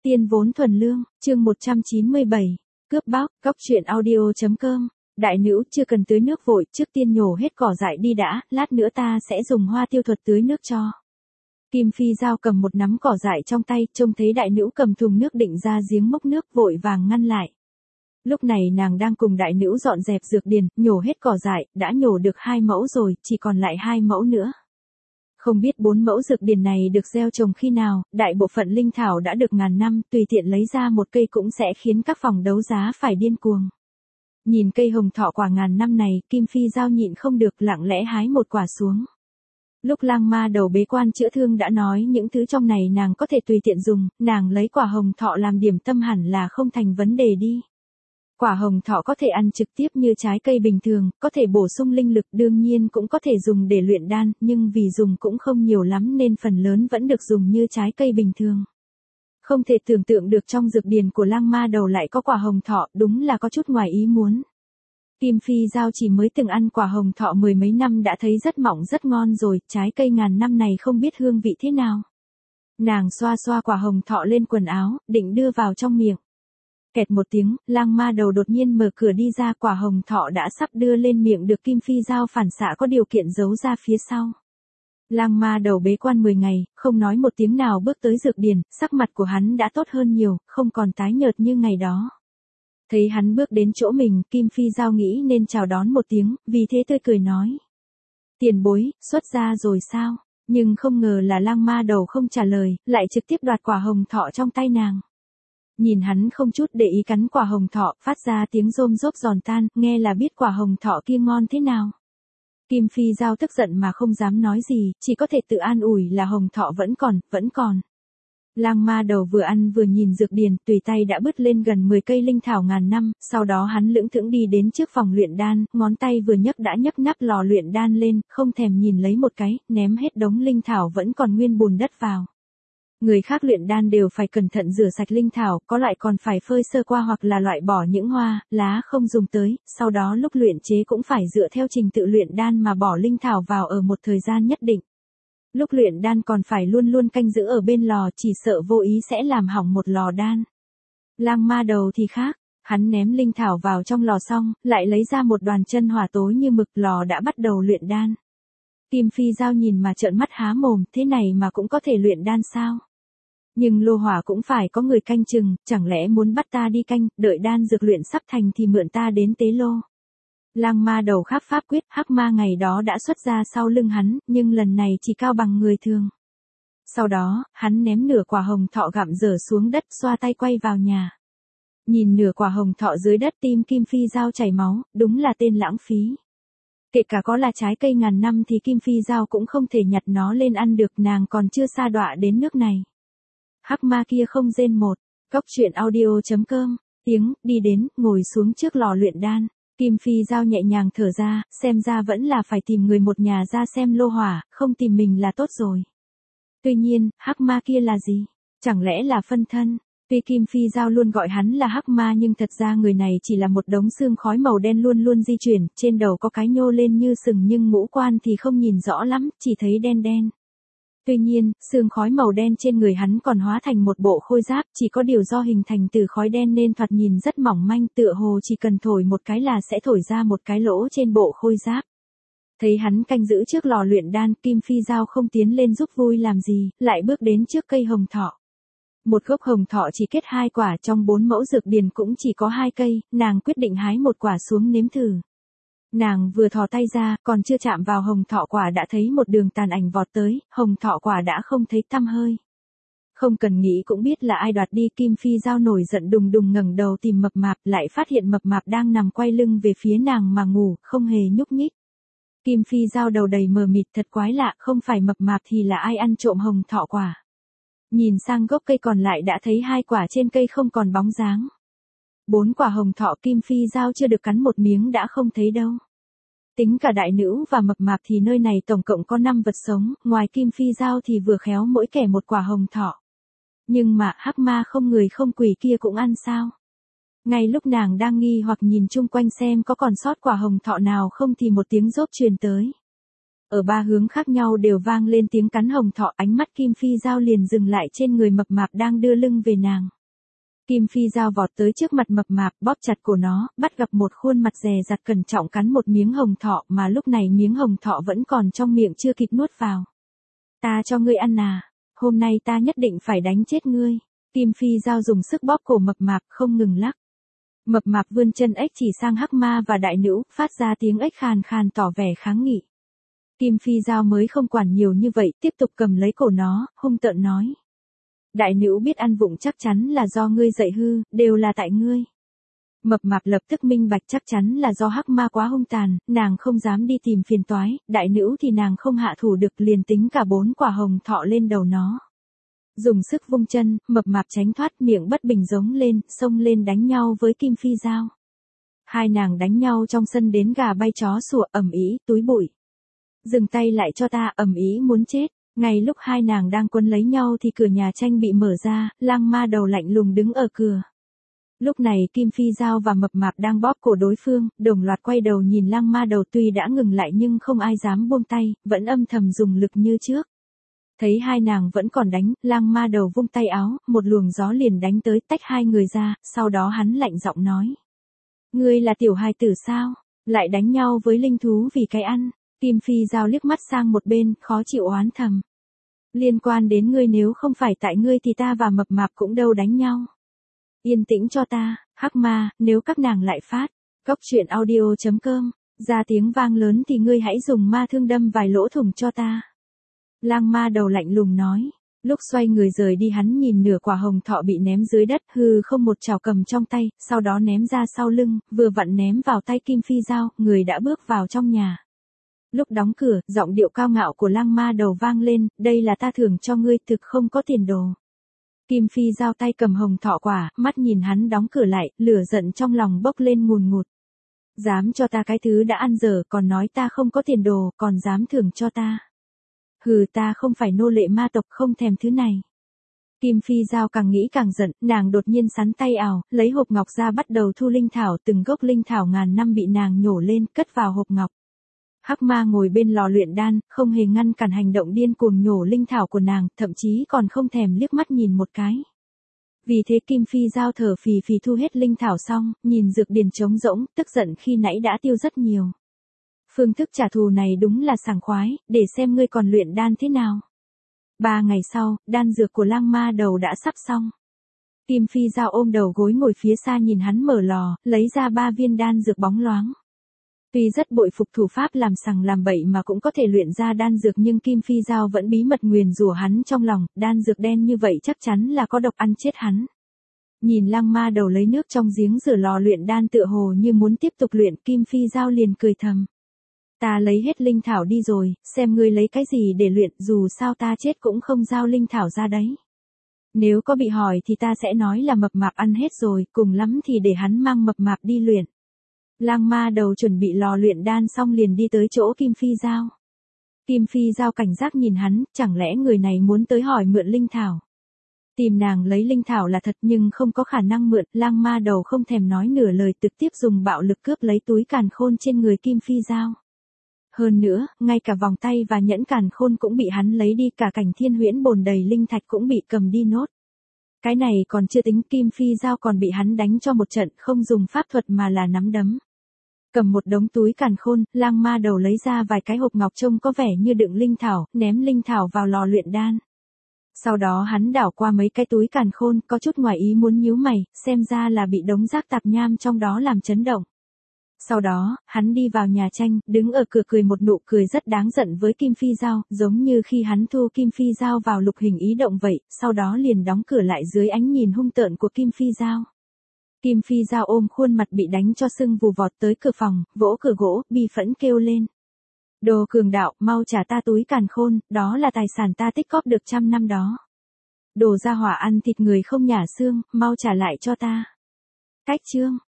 Tiên vốn thuần lương, chương 197. Cướp bóc, cóc truyện audio.com. Đại nữ chưa cần tưới nước vội, trước tiên nhổ hết cỏ dại đi đã, lát nữa ta sẽ dùng hoa tiêu thuật tưới nước cho. Kim Phi Giao cầm một nắm cỏ dại trong tay, trông thấy đại nữ cầm thùng nước định ra giếng múc nước, vội vàng ngăn lại. Lúc này nàng đang cùng đại nữ dọn dẹp dược điền, nhổ hết cỏ dại, đã nhổ được 2 mẫu rồi, chỉ còn lại 2 mẫu nữa. Không biết 4 mẫu dược điền này được gieo trồng khi nào, đại bộ phận linh thảo đã được ngàn năm, tùy tiện lấy ra một cây cũng sẽ khiến các phòng đấu giá phải điên cuồng. Nhìn cây hồng thọ quả ngàn năm này, Kim Phi Giao nhịn không được, lặng lẽ hái một quả xuống. Lúc Lang Ma Đầu bế quan chữa thương đã nói những thứ trong này nàng có thể tùy tiện dùng, nàng lấy quả hồng thọ làm điểm tâm hẳn là không thành vấn đề đi. Quả hồng thọ có thể ăn trực tiếp như trái cây bình thường, có thể bổ sung linh lực, đương nhiên cũng có thể dùng để luyện đan, nhưng vì dùng cũng không nhiều lắm nên phần lớn vẫn được dùng như trái cây bình thường. Không thể tưởng tượng được trong dược điền của Lang Ma Đầu lại có quả hồng thọ, đúng là có chút ngoài ý muốn. Kim Phi Giao chỉ mới từng ăn quả hồng thọ 10 mấy năm đã thấy rất mọng rất ngon rồi, trái cây ngàn năm này không biết hương vị thế nào. Nàng xoa xoa quả hồng thọ lên quần áo, định đưa vào trong miệng. Kẹt một tiếng, Lang Ma Đầu đột nhiên mở cửa đi ra, quả hồng thọ đã sắp đưa lên miệng được Kim Phi Giao phản xạ có điều kiện giấu ra phía sau. Lang Ma Đầu bế quan 10 ngày, không nói một tiếng nào bước tới dược điền, sắc mặt của hắn đã tốt hơn nhiều, không còn tái nhợt như ngày đó. Thấy hắn bước đến chỗ mình, Kim Phi Giao nghĩ nên chào đón một tiếng, vì thế tươi cười nói. Tiền bối, xuất ra rồi sao? Nhưng không ngờ là Lang Ma Đầu không trả lời, lại trực tiếp đoạt quả hồng thọ trong tay nàng. Nhìn hắn không chút để ý cắn quả hồng thọ, phát ra tiếng rôm rốp giòn tan, nghe là biết quả hồng thọ kia ngon thế nào. Kim Phi Giao tức giận mà không dám nói gì, chỉ có thể tự an ủi là hồng thọ vẫn còn. Lang Ma Đầu vừa ăn vừa nhìn dược điền, tùy tay đã bứt lên gần 10 cây linh thảo ngàn năm, sau đó hắn lững thững đi đến trước phòng luyện đan, ngón tay vừa nhấc đã nhấc nắp lò luyện đan lên, không thèm nhìn lấy một cái, ném hết đống linh thảo vẫn còn nguyên bùn đất vào. Người khác luyện đan đều phải cẩn thận rửa sạch linh thảo, có loại còn phải phơi sơ qua hoặc là loại bỏ những hoa, lá không dùng tới, sau đó lúc luyện chế cũng phải dựa theo trình tự luyện đan mà bỏ linh thảo vào ở một thời gian nhất định. Lúc luyện đan còn phải luôn luôn canh giữ ở bên lò, chỉ sợ vô ý sẽ làm hỏng một lò đan. Lang Ma Đầu thì khác, hắn ném linh thảo vào trong lò xong, lại lấy ra một đoàn chân hỏa tối như mực, lò đã bắt đầu luyện đan. Kim Phi Giao nhìn mà trợn mắt há mồm, thế này mà cũng có thể luyện đan sao? Nhưng lô hỏa cũng phải có người canh chừng, chẳng lẽ muốn bắt ta đi canh, đợi đan dược luyện sắp thành thì mượn ta đến tế lô. Lang Ma Đầu khắc pháp quyết, hắc ma ngày đó đã xuất ra sau lưng hắn, nhưng lần này chỉ cao bằng người thường. Sau đó, hắn ném nửa quả hồng thọ gặm dở xuống đất, xoa tay quay vào nhà. Nhìn nửa quả hồng thọ dưới đất, tim Kim Phi Giao chảy máu, đúng là tên lãng phí. Kể cả có là trái cây ngàn năm thì Kim Phi Giao cũng không thể nhặt nó lên ăn được, nàng còn chưa sa đọa đến nước này. Hắc ma kia không rên một, cóc truyện audio.com, tiếng, đi đến, ngồi xuống trước lò luyện đan. Kim Phi Giao nhẹ nhàng thở ra, xem ra vẫn là phải tìm người một nhà ra xem lô hỏa, không tìm mình là tốt rồi. Tuy nhiên, hắc ma kia là gì? Chẳng lẽ là phân thân? Tuy Kim Phi Giao luôn gọi hắn là hắc ma nhưng thật ra người này chỉ là một đống xương khói màu đen luôn luôn di chuyển, trên đầu có cái nhô lên như sừng nhưng ngũ quan thì không nhìn rõ lắm, chỉ thấy đen đen. Tuy nhiên, xương khói màu đen trên người hắn còn hóa thành một bộ khôi giáp, chỉ có điều do hình thành từ khói đen nên thoạt nhìn rất mỏng manh, tựa hồ chỉ cần thổi một cái là sẽ thổi ra một cái lỗ trên bộ khôi giáp. Thấy hắn canh giữ trước lò luyện đan, Kim Phi Giao không tiến lên giúp vui làm gì, lại bước đến trước cây hồng thọ. Một gốc hồng thọ chỉ kết 2 quả, trong 4 mẫu dược điền cũng chỉ có 2 cây, nàng quyết định hái một quả xuống nếm thử. Nàng vừa thò tay ra, còn chưa chạm vào hồng thọ quả đã thấy một đường tàn ảnh vọt tới, hồng thọ quả đã không thấy tăm hơi. Không cần nghĩ cũng biết là ai đoạt đi, Kim Phi Giao nổi giận đùng đùng ngẩng đầu tìm mập mạp, lại phát hiện mập mạp đang nằm quay lưng về phía nàng mà ngủ, không hề nhúc nhích. Kim Phi Giao đầu đầy mờ mịt, thật quái lạ, không phải mập mạp thì là ai ăn trộm hồng thọ quả. Nhìn sang gốc cây còn lại đã thấy 2 quả trên cây không còn bóng dáng. 4 quả hồng thọ Kim Phi Giao chưa được cắn một miếng đã không thấy đâu. Tính cả đại nữ và mập mạp thì nơi này tổng cộng có 5 vật sống, ngoài Kim Phi Giao thì vừa khéo mỗi kẻ một quả hồng thọ. Nhưng mà hắc ma không người không quỷ kia cũng ăn sao? Ngay lúc nàng đang nghi hoặc nhìn chung quanh xem có còn sót quả hồng thọ nào không thì một tiếng rốp truyền tới. Ở 3 hướng khác nhau đều vang lên tiếng cắn hồng thọ, ánh mắt Kim Phi Giao liền dừng lại trên người mập mạp đang đưa lưng về nàng. Kim Phi Dao vọt tới trước mặt mập mạp, bóp chặt cổ nó, bắt gặp một khuôn mặt dè dặt cẩn trọng cắn một miếng hồng thọ mà lúc này miếng hồng thọ vẫn còn trong miệng chưa kịp nuốt vào. Ta cho ngươi ăn à, hôm nay ta nhất định phải đánh chết ngươi. Kim Phi Dao dùng sức bóp cổ mập mạp không ngừng lắc. Mập mạp vươn chân ếch chỉ sang Hắc Ma và Đại Nữ, phát ra tiếng ếch khàn khàn tỏ vẻ kháng nghị. Kim Phi Dao mới không quản nhiều như vậy, tiếp tục cầm lấy cổ nó, hung tợn nói. Đại Nữ biết ăn vụng chắc chắn là do ngươi dạy hư, đều là tại ngươi. Mập mạp lập tức minh bạch chắc chắn là do Hắc Ma quá hung tàn, nàng không dám đi tìm phiền toái, Đại Nữ thì nàng không hạ thủ được liền tính cả 4 quả hồng thọ lên đầu nó. Dùng sức vung chân, mập mạp tránh thoát miệng bất bình giống lên, xông lên đánh nhau với Kim Phi Dao. Hai nàng đánh nhau trong sân đến gà bay chó sủa ầm ĩ, túi bụi. Dừng tay lại cho ta, ầm ĩ muốn chết. Ngay lúc hai nàng đang quấn lấy nhau thì cửa nhà tranh bị mở ra, Lang Ma Đầu lạnh lùng đứng ở cửa. Lúc này Kim Phi Dao và mập mạp đang bóp cổ đối phương, đồng loạt quay đầu nhìn Lang Ma Đầu tuy đã ngừng lại nhưng không ai dám buông tay, vẫn âm thầm dùng lực như trước. Thấy hai nàng vẫn còn đánh, Lang Ma Đầu vung tay áo, một luồng gió liền đánh tới tách hai người ra, sau đó hắn lạnh giọng nói. Ngươi là tiểu hài tử sao? Lại đánh nhau với linh thú vì cái ăn. Kim Phi Dao liếc mắt sang một bên, khó chịu oán thầm. Liên quan đến ngươi, nếu không phải tại ngươi thì ta và mập mạp cũng đâu đánh nhau. Yên tĩnh cho ta, Hắc Ma, nếu các nàng lại phát. Cóc truyện audio.com, ra tiếng vang lớn thì ngươi hãy dùng ma thương đâm vài lỗ thủng cho ta. Lang Ma Đầu lạnh lùng nói. Lúc xoay người rời đi hắn nhìn nửa quả hồng thọ bị ném dưới đất, hư không một chảo cầm trong tay, sau đó ném ra sau lưng, vừa vặn ném vào tay Kim Phi Dao, người đã bước vào trong nhà. Lúc đóng cửa, giọng điệu cao ngạo của Lang Ma Đầu vang lên, đây là ta thưởng cho ngươi, thực không có tiền đồ. Kim Phi Dao tay cầm hồng thọ quả, mắt nhìn hắn đóng cửa lại, lửa giận trong lòng bốc lên ngùn ngụt. Dám cho ta cái thứ đã ăn dở, còn nói ta không có tiền đồ, còn dám thưởng cho ta. Hừ, ta không phải nô lệ ma tộc, không thèm thứ này. Kim Phi Dao càng nghĩ càng giận, nàng đột nhiên sắn tay ảo, lấy hộp ngọc ra bắt đầu thu linh thảo, từng gốc linh thảo ngàn năm bị nàng nhổ lên, cất vào hộp ngọc. Hắc Ma ngồi bên lò luyện đan, không hề ngăn cản hành động điên cuồng nhổ linh thảo của nàng, thậm chí còn không thèm liếc mắt nhìn một cái. Vì thế Kim Phi Dao thở phì phì thu hết linh thảo xong, nhìn dược điền trống rỗng, tức giận khi nãy đã tiêu rất nhiều. Phương thức trả thù này đúng là sảng khoái, để xem ngươi còn luyện đan thế nào. 3 ngày sau, đan dược của Lang Ma Đầu đã sắp xong. Kim Phi Dao ôm đầu gối ngồi phía xa nhìn hắn mở lò, lấy ra 3 viên đan dược bóng loáng. Tuy rất bội phục thủ pháp làm sằng làm bậy mà cũng có thể luyện ra đan dược nhưng Kim Phi Dao vẫn bí mật nguyền rủa hắn trong lòng, đan dược đen như vậy chắc chắn là có độc ăn chết hắn. Nhìn Lang Ma Đầu lấy nước trong giếng rửa lò luyện đan tựa hồ như muốn tiếp tục luyện, Kim Phi Dao liền cười thầm. Ta lấy hết linh thảo đi rồi, xem ngươi lấy cái gì để luyện, dù sao ta chết cũng không giao linh thảo ra đấy. Nếu có bị hỏi thì ta sẽ nói là mập mạp ăn hết rồi, cùng lắm thì để hắn mang mập mạp đi luyện. Lang Ma Đầu chuẩn bị lò luyện đan xong liền đi tới chỗ Kim Phi Dao. Kim Phi Dao cảnh giác nhìn hắn, chẳng lẽ người này muốn tới hỏi mượn linh thảo. Tìm nàng lấy linh thảo là thật nhưng không có khả năng mượn, Lang Ma Đầu không thèm nói nửa lời trực tiếp dùng bạo lực cướp lấy túi càn khôn trên người Kim Phi Dao. Hơn nữa, ngay cả vòng tay và nhẫn càn khôn cũng bị hắn lấy đi, cả cảnh thiên huyễn bồn đầy linh thạch cũng bị cầm đi nốt. Cái này còn chưa tính, Kim Phi Dao còn bị hắn đánh cho một trận, không dùng pháp thuật mà là nắm đấm. Cầm một đống túi càn khôn, Lang Ma Đầu lấy ra vài cái hộp ngọc trông có vẻ như đựng linh thảo, ném linh thảo vào lò luyện đan. Sau đó hắn đảo qua mấy cái túi càn khôn, có chút ngoài ý muốn nhíu mày, xem ra là bị đống rác tạp nham trong đó làm chấn động. Sau đó, hắn đi vào nhà tranh, đứng ở cửa cười một nụ cười rất đáng giận với Kim Phi Dao, giống như khi hắn thu Kim Phi Dao vào lục hình ý động vậy, sau đó liền đóng cửa lại dưới ánh nhìn hung tợn của Kim Phi Dao. Kim Phi Dao ôm khuôn mặt bị đánh cho sưng vù vọt tới cửa phòng, vỗ cửa gỗ, bi phẫn kêu lên. Đồ cường đạo, mau trả ta túi càn khôn, đó là tài sản ta tích cóp được 100 năm đó. Đồ gia hỏa ăn thịt người không nhả xương, mau trả lại cho ta. Cách chương.